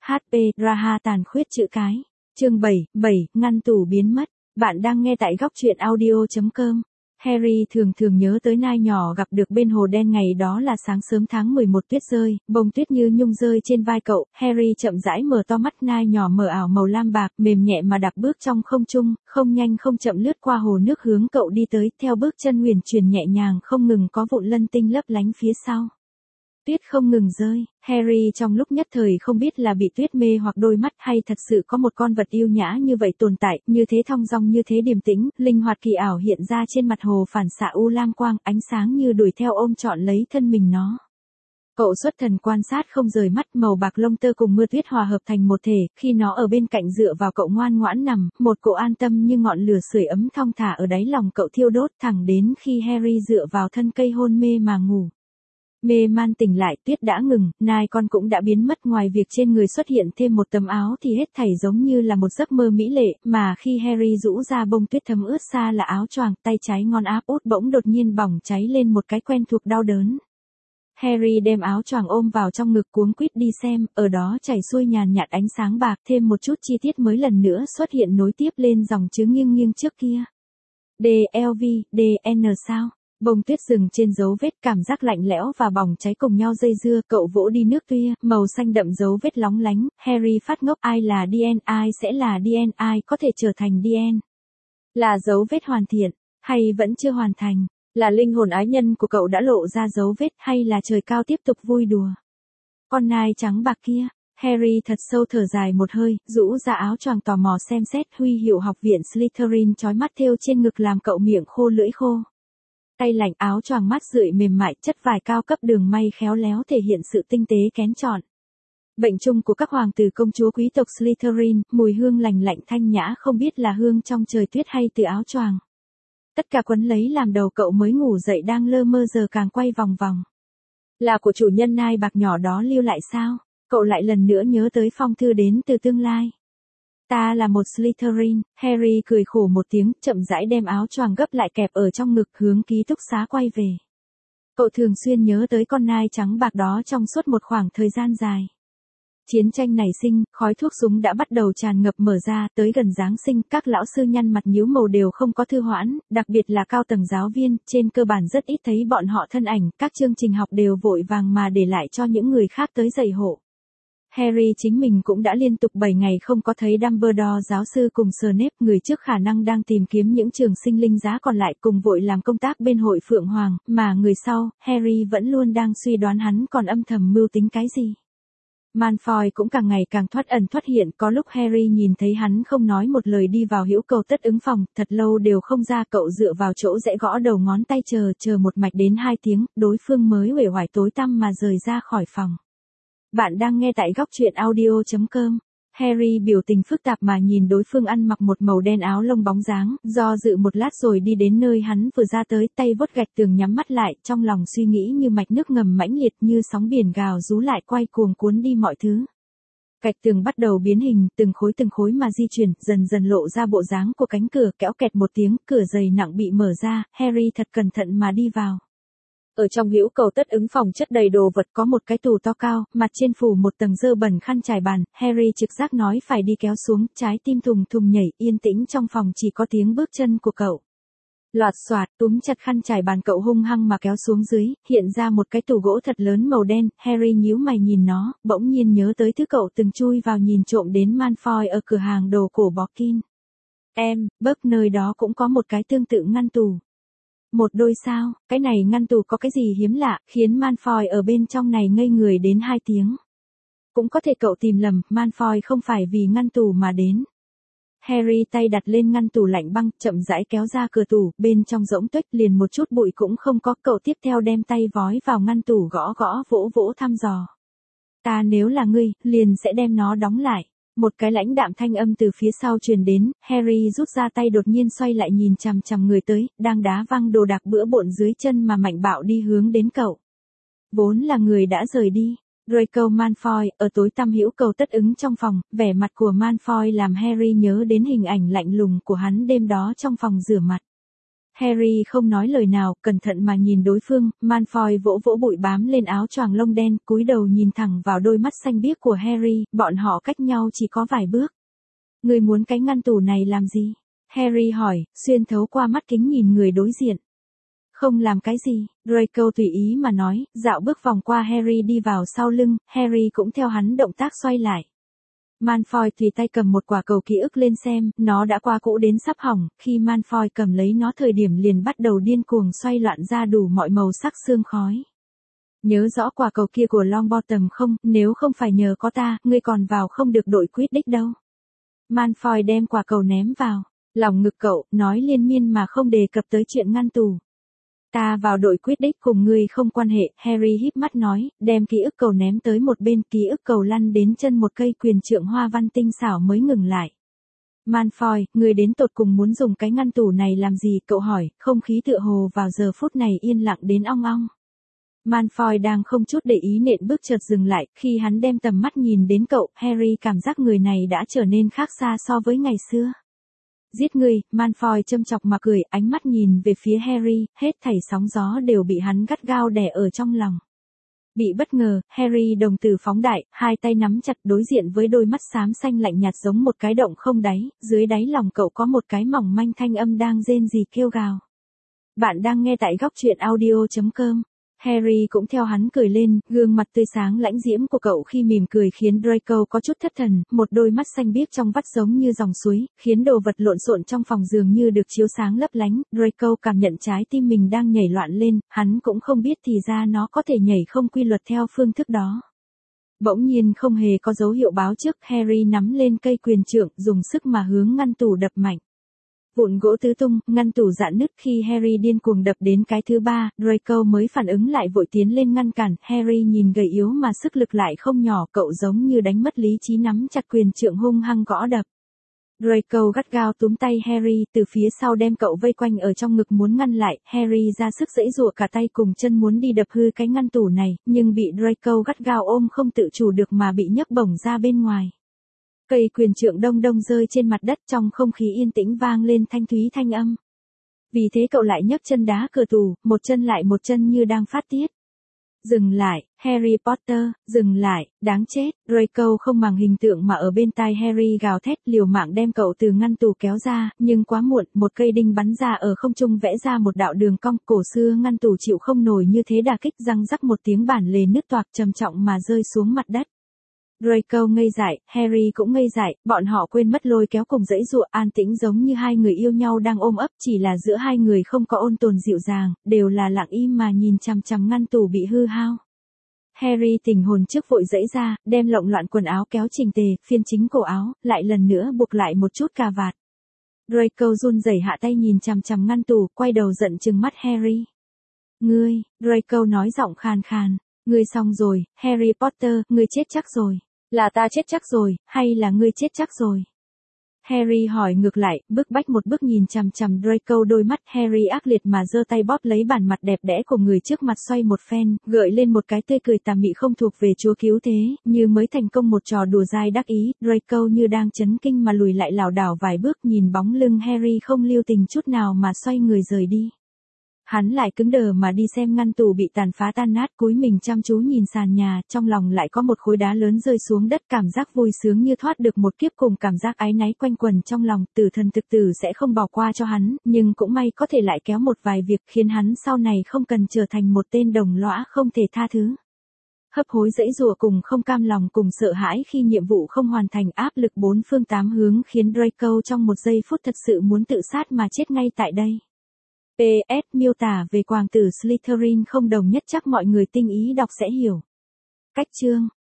HP, Raha tàn khuyết chữ cái. Chương 7, ngăn tủ biến mất. Bạn đang nghe tại góc truyện audio.com. Harry thường nhớ tới nai nhỏ gặp được bên hồ đen ngày đó là sáng sớm tháng 11 tuyết rơi, bông tuyết như nhung rơi trên vai cậu. Harry chậm rãi mở to mắt, nai nhỏ mờ ảo màu lam bạc, mềm nhẹ mà đạp bước trong không trung, không nhanh không chậm lướt qua hồ nước hướng cậu đi tới, theo bước chân huyền chuyển nhẹ nhàng không ngừng có vụn lân tinh lấp lánh phía sau. Tuyết không ngừng rơi, Harry trong lúc nhất thời không biết là bị tuyết mê hoặc đôi mắt hay thật sự có một con vật yêu nhã như vậy tồn tại, như thế thong dong như thế điềm tĩnh, linh hoạt kỳ ảo hiện ra trên mặt hồ phản xạ u lam quang, ánh sáng như đuổi theo ôm trọn lấy thân mình nó. Cậu xuất thần quan sát không rời mắt, màu bạc lông tơ cùng mưa tuyết hòa hợp thành một thể, khi nó ở bên cạnh dựa vào cậu ngoan ngoãn nằm, một cỗ an tâm như ngọn lửa sưởi ấm thong thả ở đáy lòng cậu thiêu đốt thẳng đến khi Harry dựa vào thân cây hôn mê mà ngủ. Mê man tỉnh lại, tuyết đã ngừng, nai con cũng đã biến mất, ngoài việc trên người xuất hiện thêm một tấm áo thì hết thảy giống như là một giấc mơ mỹ lệ, mà khi Harry rũ ra bông tuyết thấm ướt xa là áo choàng, tay trái ngon áp út bỗng đột nhiên bỏng cháy lên một cái quen thuộc đau đớn. Harry đem áo choàng ôm vào trong ngực cuống quýt đi xem, ở đó chảy xuôi nhàn nhạt ánh sáng bạc, thêm một chút chi tiết mới lần nữa xuất hiện nối tiếp lên dòng chữ nghiêng nghiêng trước kia. DLV, DN sao? Bông tuyết rừng trên dấu vết, cảm giác lạnh lẽo và bỏng cháy cùng nhau dây dưa, cậu vỗ đi nước tuya, màu xanh đậm dấu vết lóng lánh, Harry phát ngốc, ai là DN, ai sẽ là DN, ai có thể trở thành DN? Là dấu vết hoàn thiện, hay vẫn chưa hoàn thành? Là linh hồn ái nhân của cậu đã lộ ra dấu vết, hay là trời cao tiếp tục vui đùa? Con nai trắng bạc kia, Harry thật sâu thở dài một hơi, rũ ra áo choàng tò mò xem xét, huy hiệu học viện Slytherin chói mắt thêu trên ngực làm cậu miệng khô lưỡi khô. Tay lạnh, áo choàng mát rượi mềm mại, chất vải cao cấp đường may khéo léo thể hiện sự tinh tế kén chọn. Bệnh chung của các hoàng tử công chúa quý tộc Slytherin, mùi hương lành lạnh thanh nhã, không biết là hương trong trời tuyết hay từ áo choàng. Tất cả quấn lấy làm đầu cậu mới ngủ dậy đang lơ mơ giờ càng quay vòng vòng. Là của chủ nhân nai bạc nhỏ đó lưu lại sao? Cậu lại lần nữa nhớ tới phong thư đến từ tương lai. Ta là một Slytherin, Harry cười khổ một tiếng, chậm rãi đem áo choàng gấp lại kẹp ở trong ngực hướng ký túc xá quay về. Cậu thường xuyên nhớ tới con nai trắng bạc đó trong suốt một khoảng thời gian dài. Chiến tranh nảy sinh, khói thuốc súng đã bắt đầu tràn ngập mở ra, tới gần Giáng sinh, các lão sư nhăn mặt nhíu màu đều không có thư hoãn, đặc biệt là cao tầng giáo viên, trên cơ bản rất ít thấy bọn họ thân ảnh, các chương trình học đều vội vàng mà để lại cho những người khác tới dạy hộ. Harry chính mình cũng đã liên tục 7 ngày không có thấy Dumbledore giáo sư cùng Snape, người trước khả năng đang tìm kiếm những trường sinh linh giá còn lại cùng vội làm công tác bên hội Phượng Hoàng, mà người sau, Harry vẫn luôn đang suy đoán hắn còn âm thầm mưu tính cái gì. Malfoy cũng càng ngày càng thoát ẩn thoát hiện, có lúc Harry nhìn thấy hắn không nói một lời đi vào hữu cầu tất ứng phòng, thật lâu đều không ra, cậu dựa vào chỗ rẽ gõ đầu ngón tay chờ một mạch đến 2 tiếng, đối phương mới uể oải tối tăm mà rời ra khỏi phòng. Bạn đang nghe tại góc truyện audio.com. Harry biểu tình phức tạp mà nhìn đối phương ăn mặc một màu đen áo lông bóng dáng, do dự một lát rồi đi đến nơi hắn vừa ra tới, tay vuốt gạch tường nhắm mắt lại, trong lòng suy nghĩ như mạch nước ngầm mãnh liệt như sóng biển gào rú lại quay cuồng cuốn đi mọi thứ. Gạch tường bắt đầu biến hình, từng khối mà di chuyển, dần dần lộ ra bộ dáng của cánh cửa, kéo kẹt một tiếng, cửa dày nặng bị mở ra, Harry thật cẩn thận mà đi vào. Ở trong hữu cầu tất ứng phòng chất đầy đồ vật, có một cái tủ to cao, mặt trên phủ một tầng dơ bẩn khăn trải bàn, Harry trực giác nói phải đi kéo xuống, trái tim thùng thùng nhảy, yên tĩnh trong phòng chỉ có tiếng bước chân của cậu. Loạt xoạt, túm chặt khăn trải bàn cậu hung hăng mà kéo xuống dưới, hiện ra một cái tủ gỗ thật lớn màu đen, Harry nhíu mày nhìn nó, bỗng nhiên nhớ tới thứ cậu từng chui vào nhìn trộm đến Malfoy ở cửa hàng đồ cổ Borkin. Bớp nơi đó cũng có một cái tương tự ngăn tủ. Một đôi sao, cái này ngăn tủ có cái gì hiếm lạ, khiến Malfoy ở bên trong này ngây người đến 2 tiếng. Cũng có thể cậu tìm lầm, Malfoy không phải vì ngăn tủ mà đến. Harry tay đặt lên ngăn tủ lạnh băng, chậm rãi kéo ra cửa tủ, bên trong rỗng tuếch liền một chút bụi cũng không có, cậu tiếp theo đem tay vói vào ngăn tủ gõ vỗ thăm dò. Ta nếu là ngươi, liền sẽ đem nó đóng lại. Một cái lãnh đạm thanh âm từ phía sau truyền đến, Harry rút ra tay đột nhiên xoay lại nhìn chằm chằm người tới, đang đá văng đồ đạc bữa bộn dưới chân mà mạnh bạo đi hướng đến cậu. Vốn là người đã rời đi. Draco Malfoy, ở tối tăm hữu cầu tất ứng trong phòng, vẻ mặt của Malfoy làm Harry nhớ đến hình ảnh lạnh lùng của hắn đêm đó trong phòng rửa mặt. Harry không nói lời nào, cẩn thận mà nhìn đối phương, Malfoy vỗ vỗ bụi bám lên áo choàng lông đen, cúi đầu nhìn thẳng vào đôi mắt xanh biếc của Harry, bọn họ cách nhau chỉ có vài bước. Ngươi muốn cái ngăn tủ này làm gì? Harry hỏi, xuyên thấu qua mắt kính nhìn người đối diện. Không làm cái gì, Draco tùy ý mà nói, dạo bước vòng qua Harry đi vào sau lưng, Harry cũng theo hắn động tác xoay lại. Malfoy tùy tay cầm một quả cầu ký ức lên xem, nó đã qua cũ đến sắp hỏng, khi Malfoy cầm lấy nó thời điểm liền bắt đầu điên cuồng xoay loạn ra đủ mọi màu sắc sương khói. Nhớ rõ quả cầu kia của Longbottom không, nếu không phải nhờ có ta, ngươi còn vào không được đội Quidditch đâu. Malfoy đem quả cầu ném vào lòng ngực cậu, nói liên miên mà không đề cập tới chuyện ngăn tủ. Ta vào đội Quidditch cùng ngươi không quan hệ, Harry híp mắt nói, đem ký ức cầu ném tới một bên, ký ức cầu lăn đến chân một cây quyền trượng hoa văn tinh xảo mới ngừng lại. Malfoy, ngươi đến tột cùng muốn dùng cái ngăn tủ này làm gì? Cậu hỏi, không khí tựa hồ vào giờ phút này yên lặng đến ong ong. Malfoy đang không chút để ý nện bước chợt dừng lại, khi hắn đem tầm mắt nhìn đến cậu, Harry cảm giác người này đã trở nên khác xa so với ngày xưa. Giết ngươi, Malfoy châm chọc mà cười, ánh mắt nhìn về phía Harry, hết thảy sóng gió đều bị hắn gắt gao đè ở trong lòng. Bị bất ngờ, Harry đồng tử phóng đại, hai tay nắm chặt đối diện với đôi mắt xám xanh lạnh nhạt giống một cái động không đáy, dưới đáy lòng cậu có một cái mỏng manh thanh âm đang rên rỉ kêu gào. Bạn đang nghe tại góc truyện audio.com. Harry cũng theo hắn cười lên, gương mặt tươi sáng lãnh diễm của cậu khi mỉm cười khiến Draco có chút thất thần, một đôi mắt xanh biếc trong vắt giống như dòng suối, khiến đồ vật lộn xộn trong phòng dường như được chiếu sáng lấp lánh. Draco cảm nhận trái tim mình đang nhảy loạn lên, hắn cũng không biết thì ra nó có thể nhảy không quy luật theo phương thức đó. Bỗng nhiên không hề có dấu hiệu báo trước, Harry nắm lên cây quyền trượng, dùng sức mà hướng ngăn tủ đập mạnh. Vụn gỗ tứ tung, ngăn tủ rạn nứt. Khi Harry điên cuồng đập đến cái thứ ba, Draco mới phản ứng lại vội tiến lên ngăn cản. Harry nhìn gầy yếu mà sức lực lại không nhỏ, cậu giống như đánh mất lý trí nắm chặt quyền trượng hung hăng gõ đập. Draco gắt gao túm tay Harry từ phía sau đem cậu vây quanh ở trong ngực muốn ngăn lại. Harry ra sức giãy giụa cả tay cùng chân muốn đi đập hư cái ngăn tủ này, nhưng bị Draco gắt gao ôm không tự chủ được mà bị nhấc bổng ra bên ngoài. Cây quyền trượng đông đông rơi trên mặt đất, trong không khí yên tĩnh vang lên thanh thúy thanh âm. Vì thế cậu lại nhấc chân đá cửa tủ, một chân lại một chân như đang phát tiết. Dừng lại, Harry Potter, dừng lại, đáng chết. Draco không màng hình tượng mà ở bên tai Harry gào thét, liều mạng đem cậu từ ngăn tủ kéo ra, nhưng quá muộn, một cây đinh bắn ra ở không trung vẽ ra một đạo đường cong. Cổ xưa ngăn tủ chịu không nổi như thế đả kích, răng rắc một tiếng, bản lề nứt toạc trầm trọng mà rơi xuống mặt đất. Draco ngây dại, Harry cũng ngây dại, bọn họ quên mất lôi kéo cùng giãy giụa, an tĩnh giống như hai người yêu nhau đang ôm ấp, chỉ là giữa hai người không có ôn tồn dịu dàng, đều là lặng im mà nhìn chằm chằm ngăn tủ bị hư hao. Harry tỉnh hồn trước vội giãy ra, đem lộn loạn quần áo kéo chỉnh tề, phiên chính cổ áo, lại lần nữa buộc lại một chút cà vạt. Draco run rẩy hạ tay nhìn chằm chằm ngăn tủ, quay đầu giận trừng mắt Harry. Ngươi, Draco nói giọng khàn khàn, ngươi xong rồi, Harry Potter, ngươi chết chắc rồi. Là ta chết chắc rồi, hay là ngươi chết chắc rồi? Harry hỏi ngược lại, bức bách một bước nhìn chằm chằm Draco, đôi mắt Harry ác liệt mà giơ tay bóp lấy bản mặt đẹp đẽ của người trước mặt xoay một phen, gợi lên một cái tươi cười tà mị không thuộc về Chúa cứu thế, như mới thành công một trò đùa dai đắc ý. Draco như đang chấn kinh mà lùi lại lảo đảo vài bước, nhìn bóng lưng Harry không lưu tình chút nào mà xoay người rời đi. Hắn lại cứng đờ mà đi xem ngăn tủ bị tàn phá tan nát, cúi mình chăm chú nhìn sàn nhà, trong lòng lại có một khối đá lớn rơi xuống đất, cảm giác vui sướng như thoát được một kiếp cùng cảm giác áy náy quanh quẩn trong lòng. Tử thần thực tử sẽ không bỏ qua cho hắn, nhưng cũng may có thể lại kéo một vài việc khiến hắn sau này không cần trở thành một tên đồng lõa không thể tha thứ. Hấp hối giãy giụa cùng không cam lòng cùng sợ hãi khi nhiệm vụ không hoàn thành, áp lực bốn phương tám hướng khiến Draco trong một giây phút thật sự muốn tự sát mà chết ngay tại đây. PS miêu tả về quàng tử Slytherin không đồng nhất, chắc mọi người tinh ý đọc sẽ hiểu. Cách chương